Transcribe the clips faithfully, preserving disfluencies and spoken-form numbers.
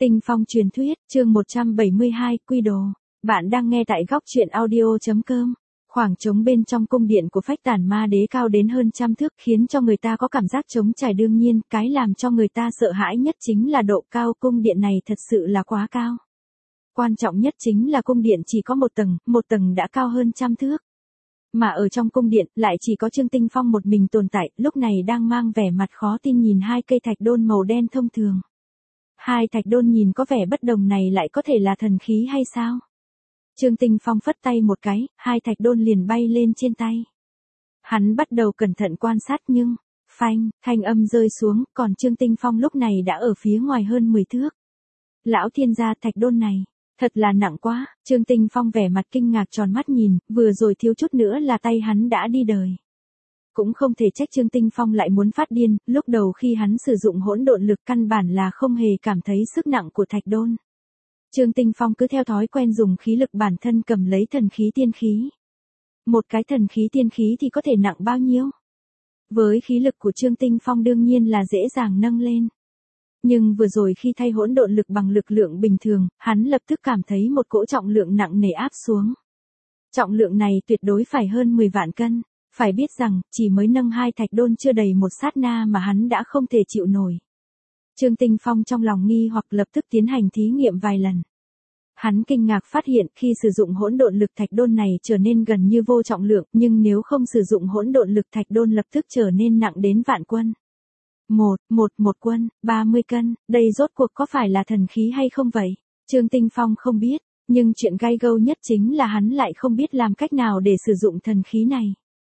Tinh phong truyền thuyết, chương một trăm bảy mươi hai, Quy đồ. Bạn đang nghe tại góc truyện audio.com. Khoảng trống bên trong cung điện của Phách Tản Ma Đế cao đến hơn trăm thước, khiến cho người ta có cảm giác trống trải. Đương nhiên, cái làm cho người ta sợ hãi nhất chính là độ cao cung điện này thật sự là quá cao. Quan trọng nhất chính là cung điện chỉ có một tầng, một tầng đã cao hơn trăm thước. Mà ở trong cung điện, lại chỉ có Trương Tinh Phong một mình tồn tại, lúc này đang mang vẻ mặt khó tin nhìn hai cây thạch đôn màu đen thông thường. Hai thạch đôn nhìn có vẻ bất đồng này lại có thể là thần khí hay sao? Trương Tinh Phong phất tay một cái, hai thạch đôn liền bay lên trên tay. Hắn bắt đầu cẩn thận quan sát nhưng, phanh, thanh âm rơi xuống, còn Trương Tinh Phong lúc này đã ở phía ngoài hơn mười thước. Lão thiên gia, thạch đôn này, thật là nặng quá. Trương Tinh Phong vẻ mặt kinh ngạc tròn mắt nhìn, vừa rồi thiếu chút nữa là tay hắn đã đi đời. Cũng không thể trách Trương Tinh Phong lại muốn phát điên, lúc đầu khi hắn sử dụng hỗn độn lực căn bản là không hề cảm thấy sức nặng của thạch đôn. Trương Tinh Phong cứ theo thói quen dùng khí lực bản thân cầm lấy thần khí tiên khí. Một cái thần khí tiên khí thì có thể nặng bao nhiêu? Với khí lực của Trương Tinh Phong đương nhiên là dễ dàng nâng lên. Nhưng vừa rồi khi thay hỗn độn lực bằng lực lượng bình thường, hắn lập tức cảm thấy một cỗ trọng lượng nặng nề áp xuống. Trọng lượng này tuyệt đối phải hơn mười vạn cân. Phải biết rằng, chỉ mới nâng hai thạch đôn chưa đầy một sát na mà hắn đã không thể chịu nổi. Trương Tinh Phong trong lòng nghi hoặc lập tức tiến hành thí nghiệm vài lần. Hắn kinh ngạc phát hiện khi sử dụng hỗn độn lực thạch đôn này trở nên gần như vô trọng lượng, nhưng nếu không sử dụng hỗn độn lực thạch đôn lập tức trở nên nặng đến vạn quân. Một, một, một quân, ba mươi cân, đây rốt cuộc có phải là thần khí hay không vậy? Trương Tinh Phong không biết, nhưng chuyện gai gâu nhất chính là hắn lại không biết làm cách nào để sử dụng thần khí này.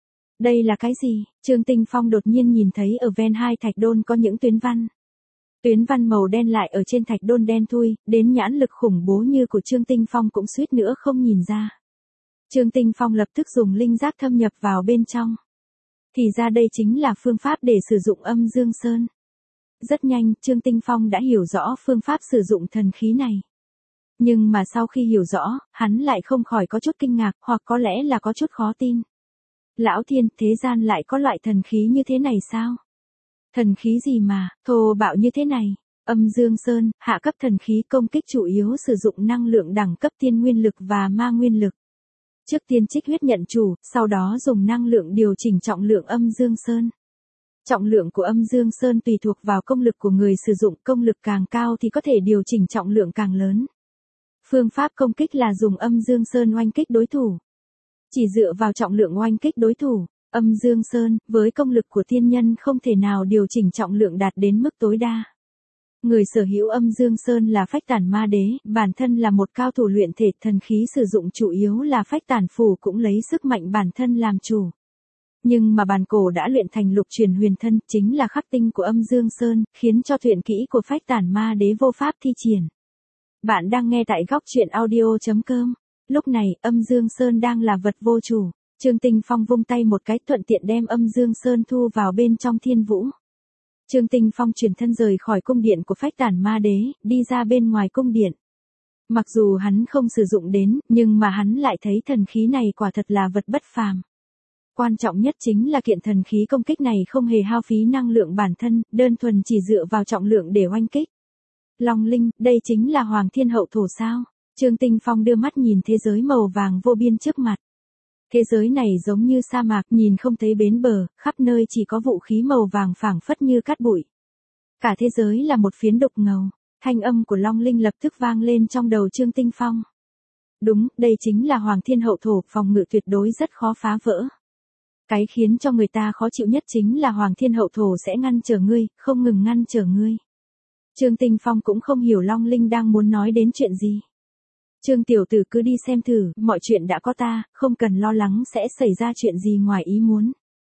Đây là cái gì? Trương Tinh Phong đột nhiên nhìn thấy ở ven hai thạch đôn có những tuyến văn. Tuyến văn màu đen lại ở trên thạch đôn đen thui, đến nhãn lực khủng bố như của Trương Tinh Phong cũng suýt nữa không nhìn ra. Trương Tinh Phong lập tức dùng linh giác thâm nhập vào bên trong. Thì ra đây chính là phương pháp để sử dụng âm dương sơn. Rất nhanh, Trương Tinh Phong đã hiểu rõ phương pháp sử dụng thần khí này. Nhưng mà sau khi hiểu rõ, hắn lại không khỏi có chút kinh ngạc, hoặc có lẽ là có chút khó tin. Lão thiên, thế gian lại có loại thần khí như thế này sao? Thần khí gì mà, thô bạo như thế này? Âm Dương Sơn, hạ cấp thần khí công kích chủ yếu sử dụng năng lượng đẳng cấp tiên nguyên lực và ma nguyên lực. Trước tiên trích huyết nhận chủ, sau đó dùng năng lượng điều chỉnh trọng lượng âm Dương Sơn. Trọng lượng của âm Dương Sơn tùy thuộc vào công lực của người sử dụng, công lực càng cao thì có thể điều chỉnh trọng lượng càng lớn. Phương pháp công kích là dùng âm Dương Sơn oanh kích đối thủ. Chỉ dựa vào trọng lượng oanh kích đối thủ, âm Dương Sơn, với công lực của tiên nhân không thể nào điều chỉnh trọng lượng đạt đến mức tối đa. Người sở hữu âm Dương Sơn là Phách Tản Ma Đế, bản thân là một cao thủ luyện thể, thần khí sử dụng chủ yếu là Phách Tản Phủ cũng lấy sức mạnh bản thân làm chủ. Nhưng mà bản cổ đã luyện thành lục truyền huyền thân, chính là khắc tinh của âm Dương Sơn, khiến cho tuyển kỹ của Phách Tản Ma Đế vô pháp thi triển. Bạn đang nghe tại góc truyện audio.com. Lúc này, âm Dương Sơn đang là vật vô chủ. Trương Tinh Phong vung tay một cái thuận tiện đem âm Dương Sơn thu vào bên trong thiên vũ. Trương Tinh Phong chuyển thân rời khỏi cung điện của Phách Tản Ma Đế, đi ra bên ngoài cung điện. Mặc dù hắn không sử dụng đến, nhưng mà hắn lại thấy thần khí này quả thật là vật bất phàm. Quan trọng nhất chính là kiện thần khí công kích này không hề hao phí năng lượng bản thân, đơn thuần chỉ dựa vào trọng lượng để oanh kích. Long Linh, đây chính là Hoàng Thiên Hậu Thổ sao? Trương Tinh Phong đưa mắt nhìn thế giới màu vàng vô biên trước mặt. Thế giới này giống như sa mạc, nhìn không thấy bến bờ, khắp nơi chỉ có vũ khí màu vàng phảng phất như cát bụi. Cả thế giới là một phiến đục ngầu. Thanh âm của Long Linh lập tức vang lên trong đầu Trương Tinh Phong. Đúng, đây chính là Hoàng Thiên Hậu Thổ, phòng ngự tuyệt đối rất khó phá vỡ. Cái khiến cho người ta khó chịu nhất chính là Hoàng Thiên Hậu Thổ sẽ ngăn trở ngươi, không ngừng ngăn trở ngươi. Trương Tinh Phong cũng không hiểu Long Linh đang muốn nói đến chuyện gì. Trương tiểu tử cứ đi xem thử, mọi chuyện đã có ta, không cần lo lắng sẽ xảy ra chuyện gì ngoài ý muốn.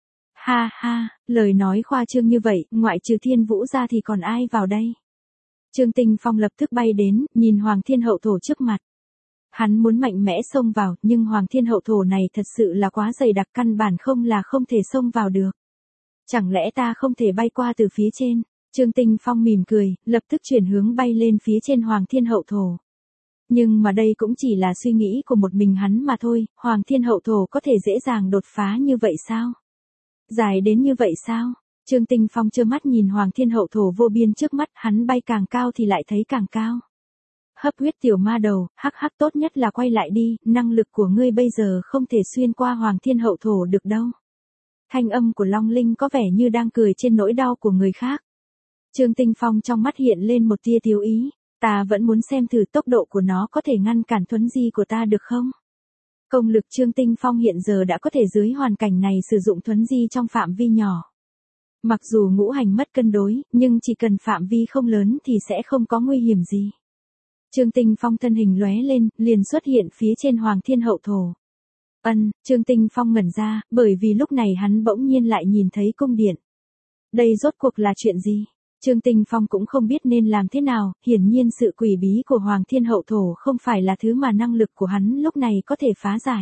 Ha ha, lời nói khoa trương như vậy, ngoại trừ Thiên Vũ ra thì còn ai vào đây? Trương Tinh Phong lập tức bay đến, nhìn Hoàng Thiên Hậu Thổ trước mặt. Hắn muốn mạnh mẽ xông vào, nhưng Hoàng Thiên Hậu Thổ này thật sự là quá dày đặc, căn bản không là không thể xông vào được. Chẳng lẽ ta không thể bay qua từ phía trên? Trương Tinh Phong mỉm cười, lập tức chuyển hướng bay lên phía trên Hoàng Thiên Hậu Thổ. Nhưng mà đây cũng chỉ là suy nghĩ của một mình hắn mà thôi, Hoàng Thiên Hậu Thổ có thể dễ dàng đột phá như vậy sao? Dài đến như vậy sao? Trương Tinh Phong trơ mắt nhìn Hoàng Thiên Hậu thổ vô biên trước mắt, hắn bay càng cao thì lại thấy càng cao. Hấp huyết tiểu ma đầu, hắc hắc, tốt nhất là quay lại đi, năng lực của ngươi bây giờ không thể xuyên qua Hoàng Thiên Hậu thổ được đâu. Thanh âm của Long Linh có vẻ như đang cười trên nỗi đau của người khác. Trương Tinh Phong trong mắt hiện lên một tia thiếu ý, ta vẫn muốn xem thử tốc độ của nó có thể ngăn cản thuấn di của ta được không? Công lực Trương Tinh Phong hiện giờ đã có thể dưới hoàn cảnh này sử dụng thuấn di trong phạm vi nhỏ. Mặc dù ngũ hành mất cân đối, nhưng chỉ cần phạm vi không lớn thì sẽ không có nguy hiểm gì. Trương Tinh Phong thân hình lóe lên, liền xuất hiện phía trên Hoàng Thiên Hậu thổ. Ân, Trương Tinh Phong ngẩn ra, bởi vì lúc này hắn bỗng nhiên lại nhìn thấy cung điện. Đây rốt cuộc là chuyện gì? Trương Tinh Phong cũng không biết nên làm thế nào, hiển nhiên sự quỷ bí của Hoàng Thiên Hậu thổ không phải là thứ mà năng lực của hắn lúc này có thể phá giải.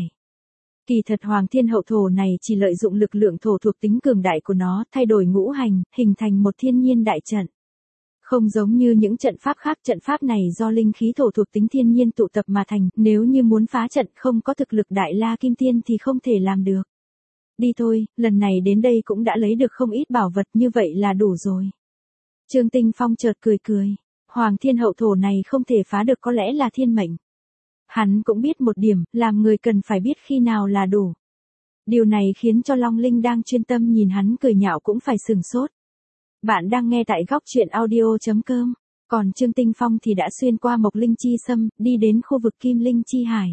Kỳ thật Hoàng Thiên Hậu thổ này chỉ lợi dụng lực lượng thổ thuộc tính cường đại của nó, thay đổi ngũ hành, hình thành một thiên nhiên đại trận. Không giống như những trận pháp khác, trận pháp này do linh khí thổ thuộc tính thiên nhiên tụ tập mà thành, nếu như muốn phá trận không có thực lực đại la kim tiên thì không thể làm được. Đi thôi, lần này đến đây cũng đã lấy được không ít bảo vật, như vậy là đủ rồi. Trương Tinh Phong chợt cười cười, Hoàng Thiên Hậu thổ này không thể phá được có lẽ là thiên mệnh. Hắn cũng biết một điểm, làm người cần phải biết khi nào là đủ. Điều này khiến cho Long Linh đang chuyên tâm nhìn hắn cười nhạo cũng phải sừng sốt. Bạn đang nghe tại góc truyện audio chấm com, còn Trương Tinh Phong thì đã xuyên qua Mộc Linh Chi Sâm, đi đến khu vực Kim Linh Chi Hải.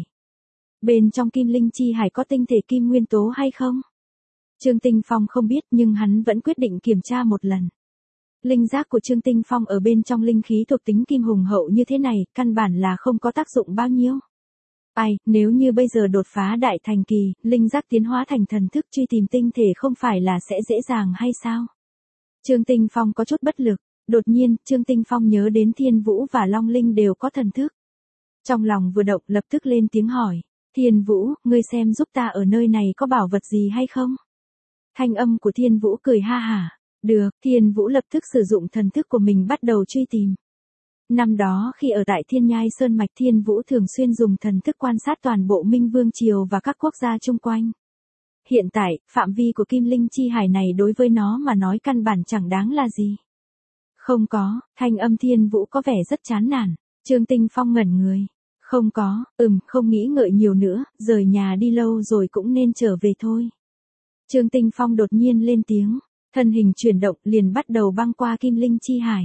Bên trong Kim Linh Chi Hải có tinh thể kim nguyên tố hay không? Trương Tinh Phong không biết nhưng hắn vẫn quyết định kiểm tra một lần. Linh giác của Trương Tinh Phong ở bên trong linh khí thuộc tính kim hùng hậu như thế này, căn bản là không có tác dụng bao nhiêu. Ai, nếu như bây giờ đột phá đại thành kỳ, linh giác tiến hóa thành thần thức truy tìm tinh thể không phải là sẽ dễ dàng hay sao? Trương Tinh Phong có chút bất lực, đột nhiên, Trương Tinh Phong nhớ đến Thiên Vũ và Long Linh đều có thần thức. Trong lòng vừa động lập tức lên tiếng hỏi, Thiên Vũ, ngươi xem giúp ta ở nơi này có bảo vật gì hay không? Thanh âm của Thiên Vũ cười ha hả, được, Thiên Vũ lập tức sử dụng thần thức của mình bắt đầu truy tìm. Năm đó khi ở tại Thiên Nhai Sơn Mạch, Thiên Vũ thường xuyên dùng thần thức quan sát toàn bộ Minh Vương Triều và các quốc gia chung quanh. Hiện tại, phạm vi của Kim Linh Chi Hải này đối với nó mà nói căn bản chẳng đáng là gì. Không có, thanh âm Thiên Vũ có vẻ rất chán nản. Trương Tinh Phong ngẩn người. Không có, ừm, không nghĩ ngợi nhiều nữa, rời nhà đi lâu rồi cũng nên trở về thôi. Trương Tinh Phong đột nhiên lên tiếng, thân hình chuyển động liền bắt đầu băng qua Kim Linh Chi Hải.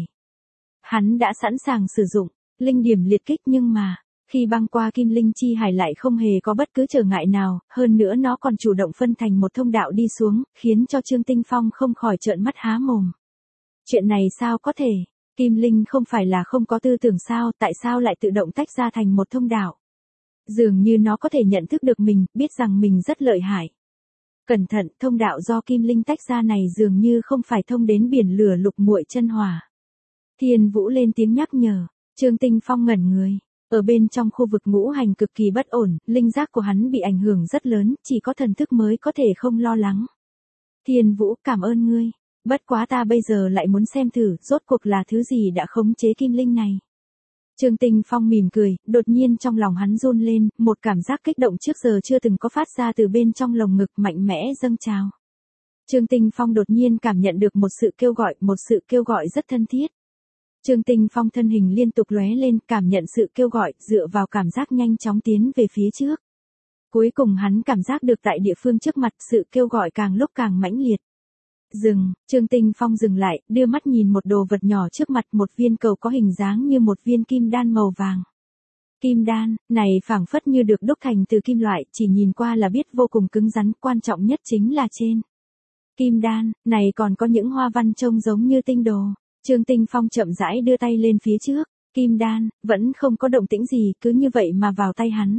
Hắn đã sẵn sàng sử dụng linh điểm liệt kích nhưng mà, khi băng qua Kim Linh Chi Hải lại không hề có bất cứ trở ngại nào, hơn nữa nó còn chủ động phân thành một thông đạo đi xuống, khiến cho Trương Tinh Phong không khỏi trợn mắt há mồm. Chuyện này sao có thể? Kim Linh không phải là không có tư tưởng sao, tại sao lại tự động tách ra thành một thông đạo? Dường như nó có thể nhận thức được mình, biết rằng mình rất lợi hại. Cẩn thận, thông đạo do Kim Linh tách ra này dường như không phải thông đến biển lửa lục muội chân hỏa. Thiên Vũ lên tiếng nhắc nhở, Trương Tinh Phong ngẩn người. Ở bên trong khu vực ngũ hành cực kỳ bất ổn, linh giác của hắn bị ảnh hưởng rất lớn, chỉ có thần thức mới có thể không lo lắng. Thiên Vũ, cảm ơn ngươi. Bất quá ta bây giờ lại muốn xem thử, rốt cuộc là thứ gì đã khống chế Kim Linh này. Trương Tinh Phong mỉm cười, đột nhiên trong lòng hắn run lên, một cảm giác kích động trước giờ chưa từng có phát ra từ bên trong lồng ngực mạnh mẽ dâng trào. Trương Tinh Phong đột nhiên cảm nhận được một sự kêu gọi, một sự kêu gọi rất thân thiết. Trương Tinh Phong thân hình liên tục lóe lên, cảm nhận sự kêu gọi, dựa vào cảm giác nhanh chóng tiến về phía trước. Cuối cùng hắn cảm giác được tại địa phương trước mặt, sự kêu gọi càng lúc càng mãnh liệt. Dừng, Trương Tinh Phong dừng lại, đưa mắt nhìn một đồ vật nhỏ trước mặt, một viên cầu có hình dáng như một viên kim đan màu vàng. Kim đan, này phảng phất như được đúc thành từ kim loại, chỉ nhìn qua là biết vô cùng cứng rắn, quan trọng nhất chính là trên kim đan, này còn có những hoa văn trông giống như tinh đồ. Trương Tinh Phong chậm rãi đưa tay lên phía trước, kim đan, vẫn không có động tĩnh gì, cứ như vậy mà vào tay hắn.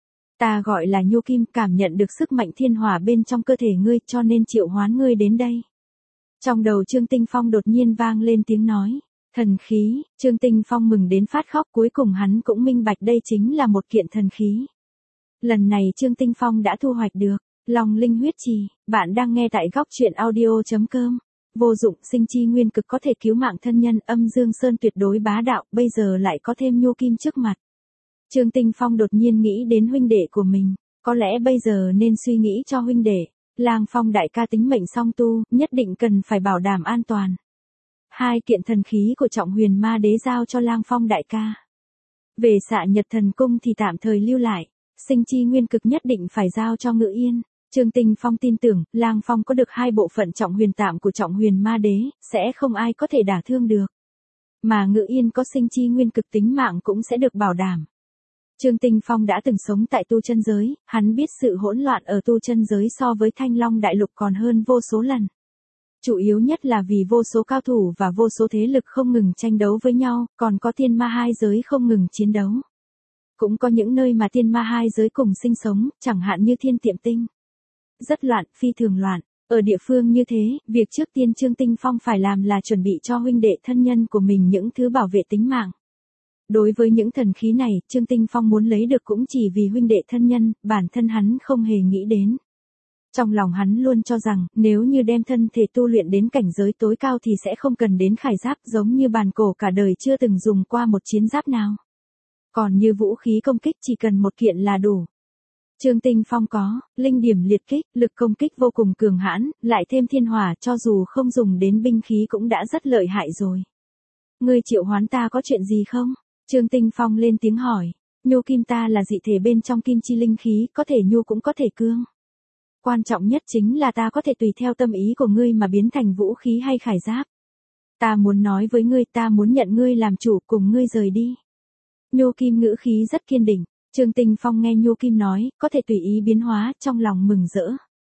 Ta gọi là nhu kim, cảm nhận được sức mạnh thiên hỏa bên trong cơ thể ngươi, cho nên triệu hoán ngươi đến đây. Trong đầu Trương Tinh Phong đột nhiên vang lên tiếng nói, thần khí, Trương Tinh Phong mừng đến phát khóc, cuối cùng hắn cũng minh bạch đây chính là một kiện thần khí. Lần này Trương Tinh Phong đã thu hoạch được, Long Linh huyết trì, bạn đang nghe tại góc truyện audio chấm com. Vô dụng, sinh chi nguyên cực có thể cứu mạng thân nhân, âm dương sơn tuyệt đối bá đạo, bây giờ lại có thêm nhu kim trước mặt. Trương Tinh Phong đột nhiên nghĩ đến huynh đệ của mình, có lẽ bây giờ nên suy nghĩ cho huynh đệ. Lang Phong đại ca tính mệnh song tu, nhất định cần phải bảo đảm an toàn. Hai kiện thần khí của Trọng Huyền Ma Đế giao cho Lang Phong đại ca. Về Xạ Nhật Thần Cung thì tạm thời lưu lại, sinh chi nguyên cực nhất định phải giao cho Ngự Yên. Trương Tinh Phong tin tưởng, Lang Phong có được hai bộ phận Trọng Huyền tạm của Trọng Huyền Ma Đế, sẽ không ai có thể đả thương được. Mà Ngự Yên có sinh chi nguyên cực tính mạng cũng sẽ được bảo đảm. Trương Tinh Phong đã từng sống tại tu chân giới, hắn biết sự hỗn loạn ở tu chân giới so với Thanh Long Đại Lục còn hơn vô số lần. Chủ yếu nhất là vì vô số cao thủ và vô số thế lực không ngừng tranh đấu với nhau, còn có tiên ma hai giới không ngừng chiến đấu. Cũng có những nơi mà tiên ma hai giới cùng sinh sống, chẳng hạn như Thiên Tiệm Tinh. Rất loạn, phi thường loạn. Ở địa phương như thế, việc trước tiên Trương Tinh Phong phải làm là chuẩn bị cho huynh đệ thân nhân của mình những thứ bảo vệ tính mạng. Đối với những thần khí này, Trương Tinh Phong muốn lấy được cũng chỉ vì huynh đệ thân nhân, bản thân hắn không hề nghĩ đến. Trong lòng hắn luôn cho rằng, nếu như đem thân thể tu luyện đến cảnh giới tối cao thì sẽ không cần đến khải giáp, giống như bàn cổ cả đời chưa từng dùng qua một chiến giáp nào. Còn như vũ khí công kích chỉ cần một kiện là đủ. Trương Tinh Phong có, linh điểm liệt kích, lực công kích vô cùng cường hãn, lại thêm thiên hỏa, cho dù không dùng đến binh khí cũng đã rất lợi hại rồi. Ngươi triệu hoán ta có chuyện gì không? Trương Tinh Phong lên tiếng hỏi. Nhu kim ta là dị thể bên trong kim chi linh khí, có thể nhu cũng có thể cương. Quan trọng nhất chính là ta có thể tùy theo tâm ý của ngươi mà biến thành vũ khí hay khải giáp. Ta muốn nói với ngươi, ta muốn nhận ngươi làm chủ, cùng ngươi rời đi. Nhu kim ngữ khí rất kiên định. Trương Tinh Phong nghe Nhu kim nói, có thể tùy ý biến hóa, trong lòng mừng rỡ.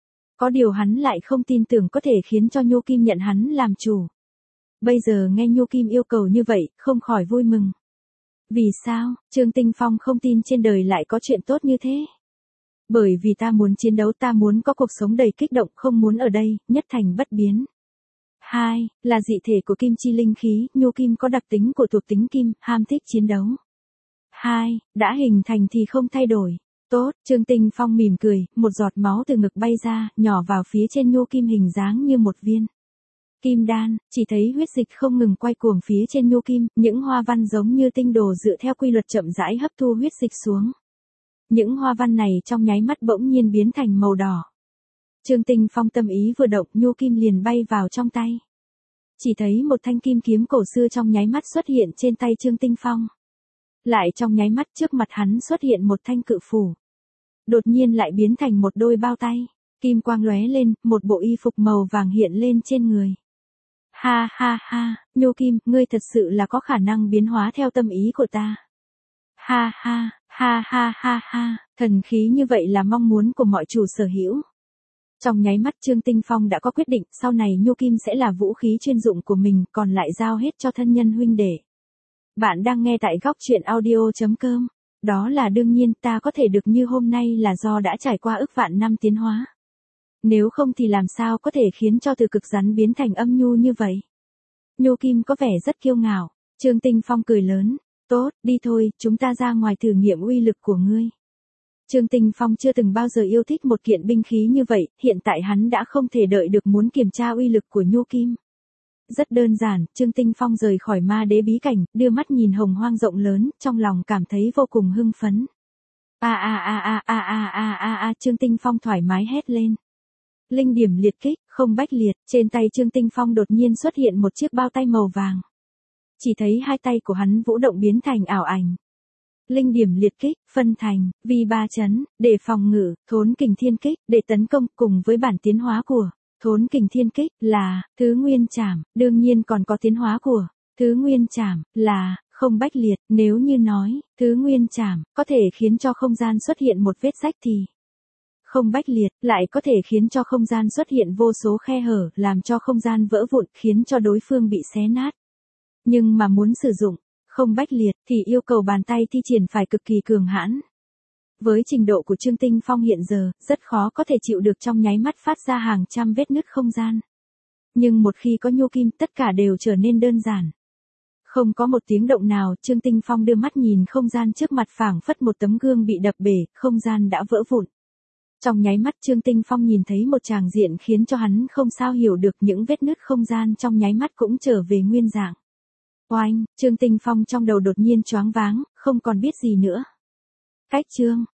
Có điều hắn lại không tin tưởng có thể khiến cho Nhu kim nhận hắn làm chủ. Bây giờ nghe Nhu kim yêu cầu như vậy, không khỏi vui mừng. Vì sao, Trương Tinh Phong không tin trên đời lại có chuyện tốt như thế? Bởi vì ta muốn chiến đấu, ta muốn có cuộc sống đầy kích động, không muốn ở đây, nhất thành bất biến. Hai, là dị thể của kim chi linh khí, Nhu kim có đặc tính của thuộc tính kim, ham thích chiến đấu. Hai, đã hình thành thì không thay đổi. Tốt, Trương Tinh Phong mỉm cười, một giọt máu từ ngực bay ra, nhỏ vào phía trên Nhu kim hình dáng như một viên kim đan, chỉ thấy huyết dịch không ngừng quay cuồng phía trên Nhu kim, những hoa văn giống như tinh đồ dựa theo quy luật chậm rãi hấp thu huyết dịch xuống. Những hoa văn này trong nháy mắt bỗng nhiên biến thành màu đỏ. Trương Tinh Phong tâm ý vừa động, Nhu kim liền bay vào trong tay. Chỉ thấy một thanh kim kiếm cổ xưa trong nháy mắt xuất hiện trên tay Trương Tinh Phong. Lại trong nháy mắt trước mặt hắn xuất hiện một thanh cự phủ. Đột nhiên lại biến thành một đôi bao tay. Kim quang lóe lên, một bộ y phục màu vàng hiện lên trên người. Ha ha ha, Nhu kim, ngươi thật sự là có khả năng biến hóa theo tâm ý của ta. Ha ha, ha ha ha ha, thần khí như vậy là mong muốn của mọi chủ sở hữu. Trong nháy mắt Trương Tinh Phong đã có quyết định, sau này Nhu kim sẽ là vũ khí chuyên dụng của mình, còn lại giao hết cho thân nhân huynh đệ. Bạn đang nghe tại góc truyện audio chấm com. Đó là đương nhiên, ta có thể được như hôm nay là do đã trải qua ức vạn năm tiến hóa. Nếu không thì làm sao có thể khiến cho từ cực rắn biến thành âm nhu như vậy. Nhu kim có vẻ rất kiêu ngạo. Trương Tinh Phong cười lớn. Tốt, đi thôi, chúng ta ra ngoài thử nghiệm uy lực của ngươi. Trương Tinh Phong chưa từng bao giờ yêu thích một kiện binh khí như vậy, hiện tại hắn đã không thể đợi được muốn kiểm tra uy lực của Nhu kim. Rất đơn giản, Trương Tinh Phong rời khỏi ma đế bí cảnh, đưa mắt nhìn hồng hoang rộng lớn, trong lòng cảm thấy vô cùng hưng phấn. A a a a a a a a a, Trương Tinh Phong thoải mái hét lên. Linh điểm liệt kích, không bách liệt, trên tay Trương Tinh Phong đột nhiên xuất hiện một chiếc bao tay màu vàng. Chỉ thấy hai tay của hắn vũ động biến thành ảo ảnh. Linh điểm liệt kích, phân thành, vi ba chấn, để phòng ngự, thốn kình thiên kích, để tấn công, cùng với bản tiến hóa của thốn kình thiên kích là thứ nguyên trảm, đương nhiên còn có tiến hóa của thứ nguyên trảm là không bách liệt. Nếu như nói thứ nguyên trảm có thể khiến cho không gian xuất hiện một vết rách thì không bách liệt lại có thể khiến cho không gian xuất hiện vô số khe hở, làm cho không gian vỡ vụn, khiến cho đối phương bị xé nát. Nhưng mà muốn sử dụng không bách liệt thì yêu cầu bàn tay thi triển phải cực kỳ cường hãn. Với trình độ của Trương Tinh Phong hiện giờ, rất khó có thể chịu được trong nháy mắt phát ra hàng trăm vết nứt không gian. Nhưng một khi có Nhu kim, tất cả đều trở nên đơn giản. Không có một tiếng động nào, Trương Tinh Phong đưa mắt nhìn không gian trước mặt, phảng phất một tấm gương bị đập bể, không gian đã vỡ vụn. Trong nháy mắt Trương Tinh Phong nhìn thấy một tràng diện khiến cho hắn không sao hiểu được, những vết nứt không gian trong nháy mắt cũng trở về nguyên dạng. Oanh, Trương Tinh Phong trong đầu đột nhiên choáng váng, không còn biết gì nữa. Cách chương